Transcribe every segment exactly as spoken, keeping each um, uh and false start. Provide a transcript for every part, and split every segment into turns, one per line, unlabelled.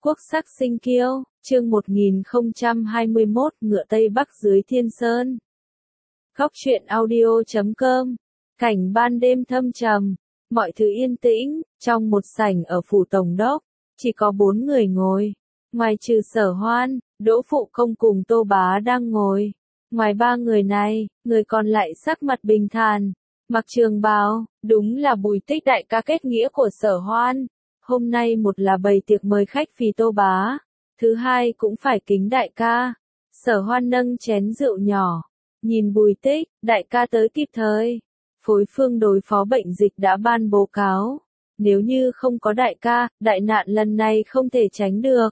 Quốc sắc sinh kiêu, chương một nghìn không trăm hai mươi mốt, ngựa Tây Bắc dưới thiên sơn. Góc truyện audio chấm com. Cảnh ban đêm thâm trầm, mọi thứ yên tĩnh, trong một sảnh ở phủ tổng đốc, chỉ có bốn người ngồi. Ngoài trừ Sở Hoan, Đỗ Phụ Công cùng Tô Bá đang ngồi. Ngoài ba người này, người còn lại sắc mặt bình thản, mặc trường bào, đúng là Bùi Tích đại ca kết nghĩa của Sở Hoan. Hôm nay một là bày tiệc mời khách vì Tô Bá, thứ hai cũng phải kính đại ca. Sở Hoan nâng chén rượu nhỏ, nhìn Bùi Tích, đại ca tới kịp thời. Phối phương đối phó bệnh dịch đã ban bố cáo, nếu như không có đại ca, đại nạn lần này không thể tránh được.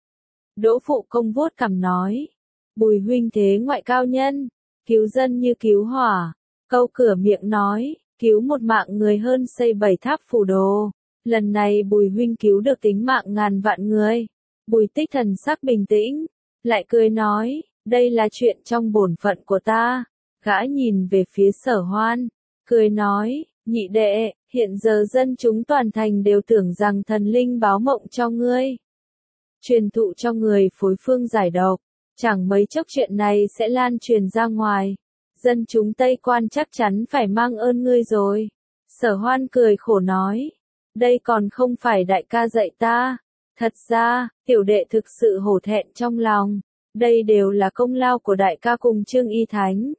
Đỗ Phụ Công vuốt cằm nói, Bùi huynh thế ngoại cao nhân, cứu dân như cứu hỏa, câu cửa miệng nói, cứu một mạng người hơn xây bảy tháp phủ đồ. Lần này Bùi huynh cứu được tính mạng ngàn vạn người. Bùi Tích thần sắc bình tĩnh, lại cười nói, đây là chuyện trong bổn phận của ta. Gã nhìn về phía Sở Hoan, cười nói, nhị đệ, hiện giờ dân chúng toàn thành đều tưởng rằng thần linh báo mộng cho ngươi, truyền thụ cho người phối phương giải độc, chẳng mấy chốc chuyện này sẽ lan truyền ra ngoài. Dân chúng Tây Quan chắc chắn phải mang ơn ngươi rồi. Sở Hoan cười khổ nói, đây còn không phải đại ca dạy ta. Thật ra, tiểu đệ thực sự hổ thẹn trong lòng. Đây đều là công lao của đại ca cùng Trương Y Thánh.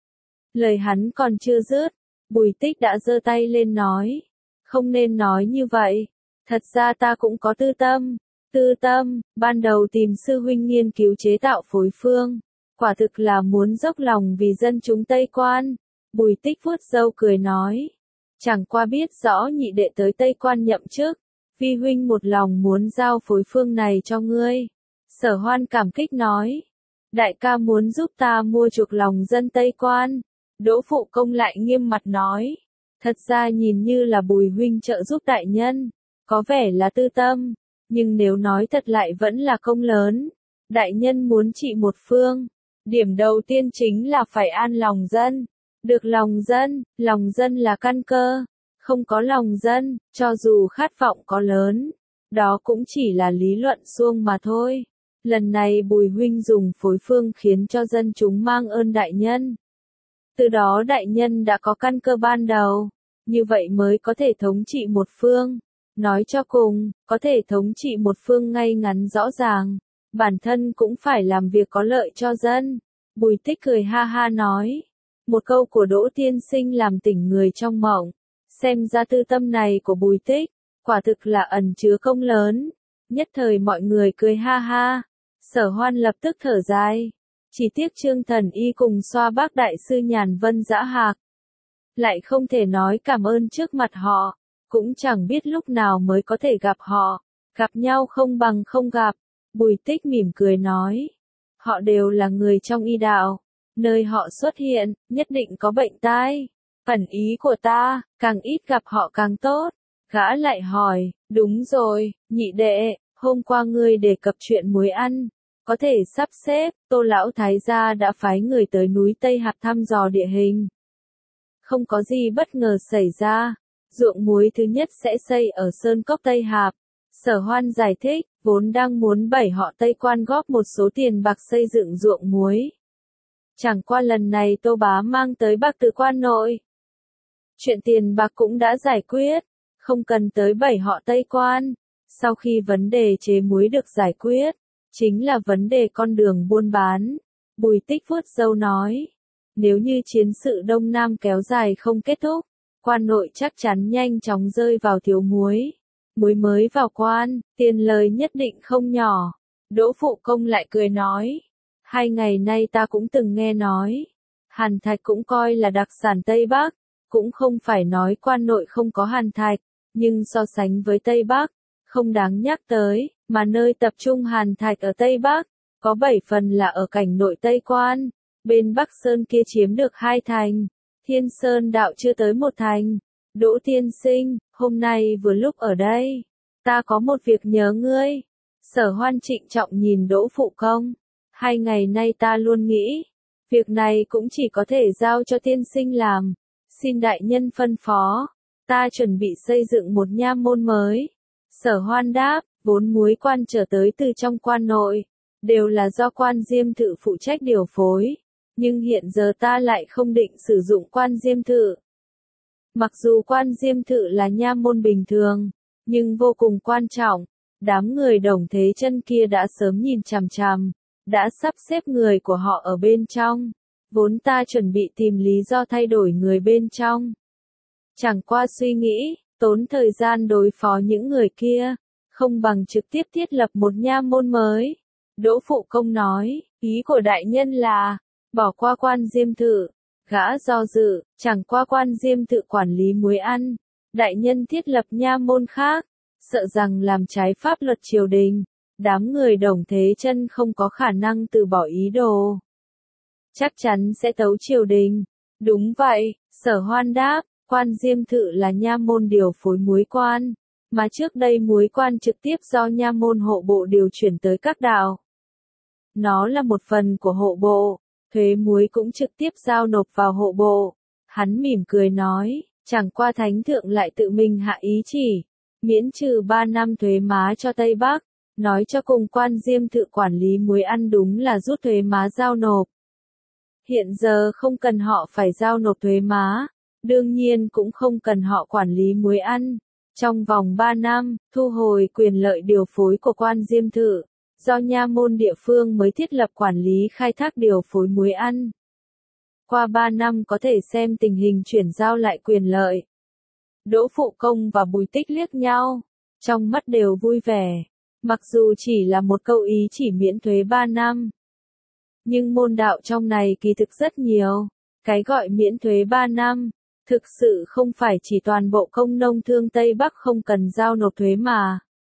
Lời hắn còn chưa dứt, Bùi Tích đã giơ tay lên nói, không nên nói như vậy. Thật ra ta cũng có tư tâm. Tư tâm, ban đầu tìm sư huynh nghiên cứu chế tạo phối phương. Quả thực là muốn dốc lòng vì dân chúng Tây Quan. Bùi Tích vuốt râu cười nói, chẳng qua biết rõ nhị đệ tới Tây Quan nhậm chức, vi huynh một lòng muốn giao phối phương này cho ngươi. Sở Hoan cảm kích nói, đại ca muốn giúp ta mua chuộc lòng dân Tây Quan. Đỗ Phụ Công lại nghiêm mặt nói, thật ra nhìn như là Bùi huynh trợ giúp đại nhân, có vẻ là tư tâm, nhưng nếu nói thật lại vẫn là công lớn. Đại nhân muốn trị một phương, điểm đầu tiên chính là phải an lòng dân. Được lòng dân, lòng dân là căn cơ. Không có lòng dân, cho dù khát vọng có lớn, đó cũng chỉ là lý luận suông mà thôi. Lần này Bùi huynh dùng phối phương khiến cho dân chúng mang ơn đại nhân. Từ đó đại nhân đã có căn cơ ban đầu, như vậy mới có thể thống trị một phương. Nói cho cùng, có thể thống trị một phương ngay ngắn rõ ràng, bản thân cũng phải làm việc có lợi cho dân. Bùi Tích cười ha ha nói, một câu của Đỗ tiên sinh làm tỉnh người trong mộng. Xem ra tư tâm này của Bùi Tích, quả thực là ẩn chứa công lớn. Nhất thời mọi người cười ha ha. Sở Hoan lập tức thở dài. Chỉ tiếc Trương Thần Y cùng Xoa Bác đại sư Nhàn Vân Dã Hạc, lại không thể nói cảm ơn trước mặt họ, cũng chẳng biết lúc nào mới có thể gặp họ. Gặp nhau không bằng không gặp. Bùi Tích mỉm cười nói, họ đều là người trong y đạo, nơi họ xuất hiện, nhất định có bệnh tai. Ẩn ý của ta, càng ít gặp họ càng tốt. Gã lại hỏi, đúng rồi, nhị đệ, hôm qua ngươi đề cập chuyện muối ăn, có thể sắp xếp. Tô lão thái gia đã phái người tới núi Tây Hạp thăm dò địa hình. Không có gì bất ngờ xảy ra, ruộng muối thứ nhất sẽ xây ở Sơn Cốc Tây Hạp. Sở Hoan giải thích, vốn đang muốn bảy họ Tây Quan góp một số tiền bạc xây dựng ruộng muối. Chẳng qua lần này Tô Bá mang tới bạc từ quan nội. Chuyện tiền bạc cũng đã giải quyết, không cần tới bảy họ Tây Quan. Sau khi vấn đề chế muối được giải quyết, chính là vấn đề con đường buôn bán. Bùi Tích vuốt râu nói, nếu như chiến sự Đông Nam kéo dài không kết thúc, quan nội chắc chắn nhanh chóng rơi vào thiếu muối. Muối mới vào quan, tiền lời nhất định không nhỏ. Đỗ Phụ Công lại cười nói, hai ngày nay ta cũng từng nghe nói, hàn thạch cũng coi là đặc sản Tây Bắc. Cũng không phải nói quan nội không có hàn thạch, nhưng so sánh với Tây Bắc, không đáng nhắc tới, mà nơi tập trung hàn thạch ở Tây Bắc, có bảy phần là ở cảnh nội Tây Quan. Bên Bắc Sơn kia chiếm được hai thành, Thiên Sơn đạo chưa tới một thành. Đỗ tiên sinh, hôm nay vừa lúc ở đây, ta có một việc nhớ ngươi. Sở Hoan trịnh trọng nhìn Đỗ Phụ Công, hai ngày nay ta luôn nghĩ, việc này cũng chỉ có thể giao cho tiên sinh làm. Xin đại nhân phân phó, ta chuẩn bị xây dựng một nha môn mới. Sở Hoan đáp, vốn muối quan trở tới từ trong quan nội, đều là do quan diêm thự phụ trách điều phối, nhưng hiện giờ ta lại không định sử dụng quan diêm thự. Mặc dù quan diêm thự là nha môn bình thường, nhưng vô cùng quan trọng, đám người Đồng Thế Chân kia đã sớm nhìn chằm chằm, đã sắp xếp người của họ ở bên trong, vốn ta chuẩn bị tìm lý do thay đổi người bên trong. Chẳng qua suy nghĩ, tốn thời gian đối phó những người kia, không bằng trực tiếp thiết lập một nha môn mới. Đỗ Phụ Công nói, ý của đại nhân là, bỏ qua quan diêm thự. Gã do dự, chẳng qua quan diêm thự quản lý muối ăn, đại nhân thiết lập nha môn khác, sợ rằng làm trái pháp luật triều đình, đám người Đồng Thế Chân không có khả năng từ bỏ ý đồ. Chắc chắn sẽ tấu triều đình. Đúng vậy, Sở Hoan đáp, quan diêm thự là nha môn điều phối muối quan, mà trước đây muối quan trực tiếp do nha môn hộ bộ điều chuyển tới các đảo. Nó là một phần của hộ bộ, thuế muối cũng trực tiếp giao nộp vào hộ bộ. Hắn mỉm cười nói, chẳng qua thánh thượng lại tự mình hạ ý chỉ, miễn trừ ba năm thuế má cho Tây Bắc, nói cho cùng quan diêm thự quản lý muối ăn đúng là rút thuế má giao nộp. Hiện giờ không cần họ phải giao nộp thuế má, đương nhiên cũng không cần họ quản lý muối ăn. Trong vòng ba năm, thu hồi quyền lợi điều phối của quan diêm thự, do nha môn địa phương mới thiết lập quản lý khai thác điều phối muối ăn. Qua ba năm có thể xem tình hình chuyển giao lại quyền lợi. Đỗ Phụ Công và Bùi Tích liếc nhau, trong mắt đều vui vẻ, mặc dù chỉ là một câu ý chỉ miễn thuế ba năm. Nhưng môn đạo trong này kỳ thực rất nhiều, cái gọi miễn thuế ba năm, thực sự không phải chỉ toàn bộ công nông thương Tây Bắc không cần giao nộp thuế mà,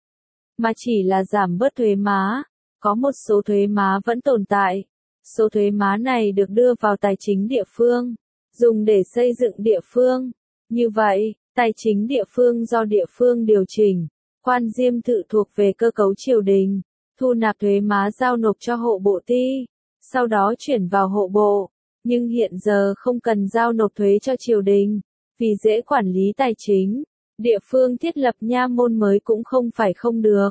mà chỉ là giảm bớt thuế má, có một số thuế má vẫn tồn tại. Số thuế má này được đưa vào tài chính địa phương, dùng để xây dựng địa phương. Như vậy, tài chính địa phương do địa phương điều chỉnh, quan diêm thự thuộc về cơ cấu triều đình, thu nạp thuế má giao nộp cho hộ bộ ty, sau đó chuyển vào hộ bộ, nhưng hiện giờ không cần giao nộp thuế cho triều đình, vì dễ quản lý tài chính, địa phương thiết lập nha môn mới cũng không phải không được.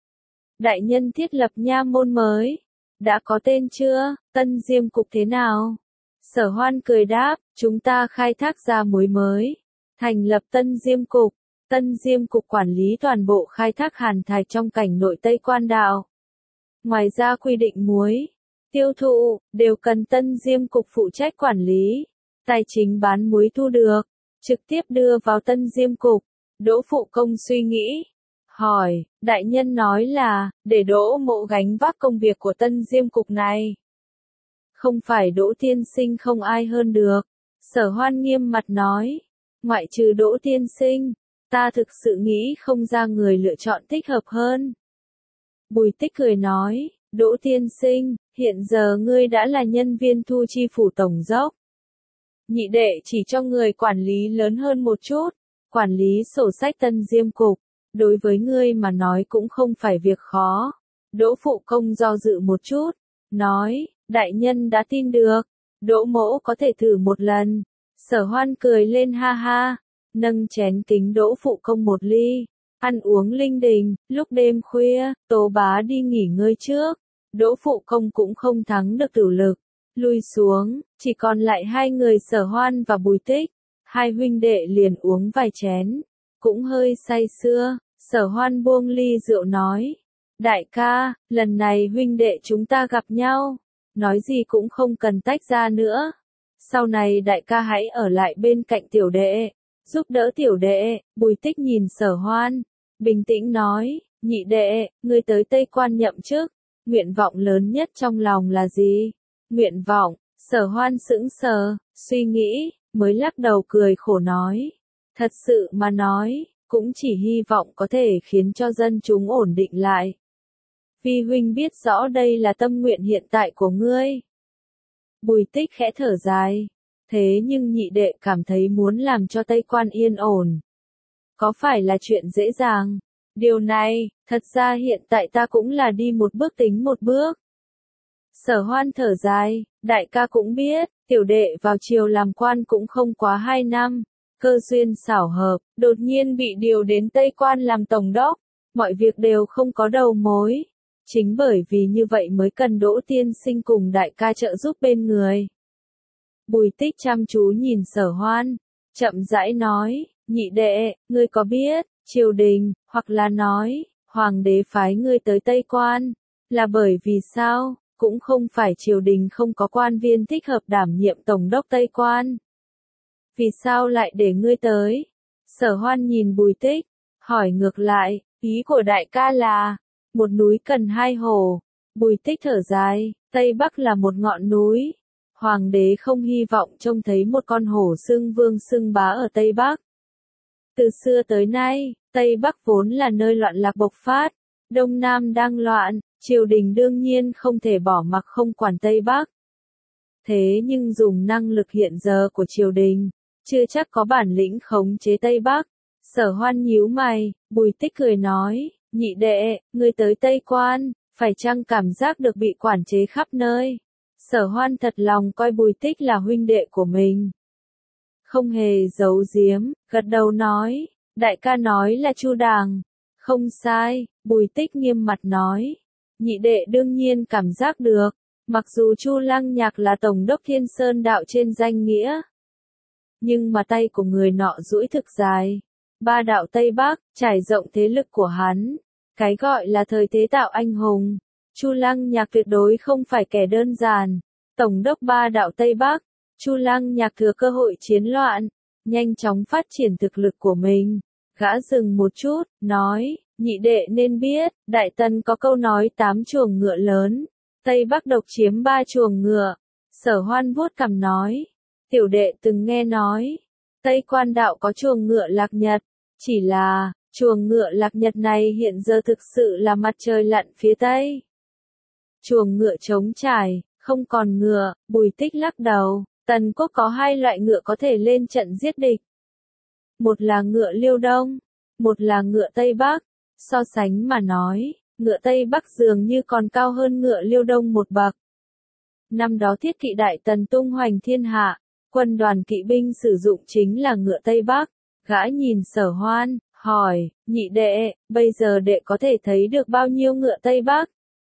Đại nhân thiết lập nha môn mới, đã có tên chưa, Tân Diêm Cục thế nào? Sở Hoan cười đáp, chúng ta khai thác ra muối mới, thành lập Tân Diêm Cục. Tân Diêm Cục quản lý toàn bộ khai thác hàn thạch trong cảnh nội Tây Quan Đạo. Ngoài ra quy định muối, tiêu thụ, đều cần Tân Diêm Cục phụ trách quản lý. Tài chính bán muối thu được, trực tiếp đưa vào Tân Diêm Cục. Đỗ Phụ Công suy nghĩ, hỏi, đại nhân nói là, để Đỗ Mộ gánh vác công việc của Tân Diêm Cục này. Không phải Đỗ tiên sinh không ai hơn được. Sở Hoan nghiêm mặt nói, ngoại trừ Đỗ tiên sinh, ta thực sự nghĩ không ra người lựa chọn thích hợp hơn. Bùi Tích cười nói, Đỗ tiên sinh, hiện giờ ngươi đã là nhân viên thu chi phủ tổng dốc. Nhị đệ chỉ cho người quản lý lớn hơn một chút, quản lý sổ sách Tân Diêm Cục, đối với ngươi mà nói cũng không phải việc khó. Đỗ Phụ Công do dự một chút, nói, đại nhân đã tin được, Đỗ mỗ có thể thử một lần. Sở Hoan cười lên ha ha, nâng chén kính Đỗ Phụ Công một ly, ăn uống linh đình. Lúc đêm khuya, Tố Bá đi nghỉ ngơi trước, Đỗ Phụ Công cũng không thắng được tử lực, lui xuống, chỉ còn lại hai người Sở Hoan và Bùi Tích. Hai huynh đệ liền uống vài chén, cũng hơi say sưa. Sở Hoan buông ly rượu nói, đại ca, lần này huynh đệ chúng ta gặp nhau, nói gì cũng không cần tách ra nữa. Sau này đại ca hãy ở lại bên cạnh tiểu đệ, giúp đỡ tiểu đệ. Bùi Tích nhìn Sở Hoan, bình tĩnh nói, nhị đệ, ngươi tới Tây Quan nhậm chức, nguyện vọng lớn nhất trong lòng là gì? Nguyện vọng, Sở Hoan sững sờ, suy nghĩ, mới lắc đầu cười khổ nói, thật sự mà nói, cũng chỉ hy vọng có thể khiến cho dân chúng ổn định lại. Vi huynh biết rõ đây là tâm nguyện hiện tại của ngươi. Bùi Tích khẽ thở dài, thế nhưng nhị đệ cảm thấy muốn làm cho Tây Quan yên ổn, có phải là chuyện dễ dàng? Điều này, thật ra hiện tại ta cũng là đi một bước tính một bước. Sở Hoan thở dài, đại ca cũng biết, tiểu đệ vào triều làm quan cũng không quá hai năm, cơ duyên xảo hợp, đột nhiên bị điều đến Tây Quan làm tổng đốc, mọi việc đều không có đầu mối. Chính bởi vì như vậy mới cần Đỗ tiên sinh cùng đại ca trợ giúp bên người. Bùi Tích chăm chú nhìn Sở Hoan, chậm rãi nói, nhị đệ, ngươi có biết, triều đình, hoặc là nói, hoàng đế phái ngươi tới Tây Quan, là bởi vì sao, cũng không phải triều đình không có quan viên thích hợp đảm nhiệm tổng đốc Tây Quan. Vì sao lại để ngươi tới? Sở Hoan nhìn Bùi Tích, hỏi ngược lại, ý của đại ca là, một núi cần hai hồ. Bùi Tích thở dài, Tây Bắc là một ngọn núi. Hoàng đế không hy vọng trông thấy một con hổ xưng vương xưng bá ở Tây Bắc. Từ xưa tới nay, Tây Bắc vốn là nơi loạn lạc bộc phát, Đông Nam đang loạn, triều đình đương nhiên không thể bỏ mặc không quản Tây Bắc. Thế nhưng dùng năng lực hiện giờ của triều đình, chưa chắc có bản lĩnh khống chế Tây Bắc. Sở Hoan nhíu mày, Bùi Tích cười nói, nhị đệ, ngươi tới Tây Quan, phải chăng cảm giác được bị quản chế khắp nơi? Sở Hoan thật lòng coi Bùi Tích là huynh đệ của mình. Không hề giấu giếm, gật đầu nói, đại ca nói là chu đàng. Không sai, Bùi Tích nghiêm mặt nói. Nhị đệ đương nhiên cảm giác được, mặc dù Chu Lăng Nhạc là tổng đốc Thiên Sơn đạo trên danh nghĩa. Nhưng mà tay của người nọ duỗi thực dài. Ba đạo Tây Bắc, trải rộng thế lực của hắn. Cái gọi là thời thế tạo anh hùng. Chu Lăng Nhạc tuyệt đối không phải kẻ đơn giản. Tổng đốc ba đạo Tây Bắc, Chu Lăng Nhạc thừa cơ hội chiến loạn, nhanh chóng phát triển thực lực của mình. Gã dừng một chút, nói, nhị đệ nên biết, Đại Tần có câu nói tám chuồng ngựa lớn, Tây Bắc độc chiếm ba chuồng ngựa. Sở Hoan vuốt cằm nói, tiểu đệ từng nghe nói, Tây Quan đạo có chuồng ngựa Lạc Nhật, chỉ là, chuồng ngựa Lạc Nhật này hiện giờ thực sự là mặt trời lặn phía Tây. Chuồng ngựa trống trải, không còn ngựa. Bùi Tích lắc đầu, Tần quốc có hai loại ngựa có thể lên trận giết địch. Một là ngựa Liêu Đông, một là ngựa Tây Bắc. So sánh mà nói, ngựa Tây Bắc dường như còn cao hơn ngựa Liêu Đông một bậc. Năm đó thiết kỵ Đại Tần tung hoành thiên hạ, quân đoàn kỵ binh sử dụng chính là ngựa Tây Bắc. Gã nhìn Sở Hoan, hỏi, nhị đệ, bây giờ đệ có thể thấy được bao nhiêu ngựa Tây Bắc?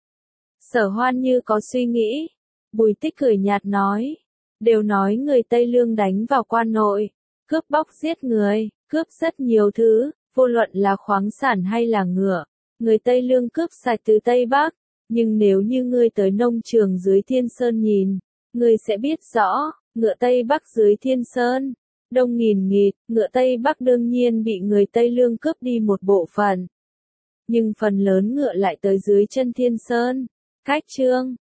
Sở Hoan như có suy nghĩ. Bùi Tích cười nhạt nói, đều nói người Tây Lương đánh vào quan nội, cướp bóc giết người, cướp rất nhiều thứ, vô luận là khoáng sản hay là ngựa, người Tây Lương cướp sạch từ Tây Bắc. Nhưng nếu như ngươi tới nông trường dưới Thiên Sơn nhìn, ngươi sẽ biết rõ, ngựa Tây Bắc dưới Thiên Sơn, đông nghìn nghịt, ngựa Tây Bắc đương nhiên bị người Tây Lương cướp đi một bộ phận. Nhưng phần lớn ngựa lại tới dưới chân Thiên Sơn. Cách chương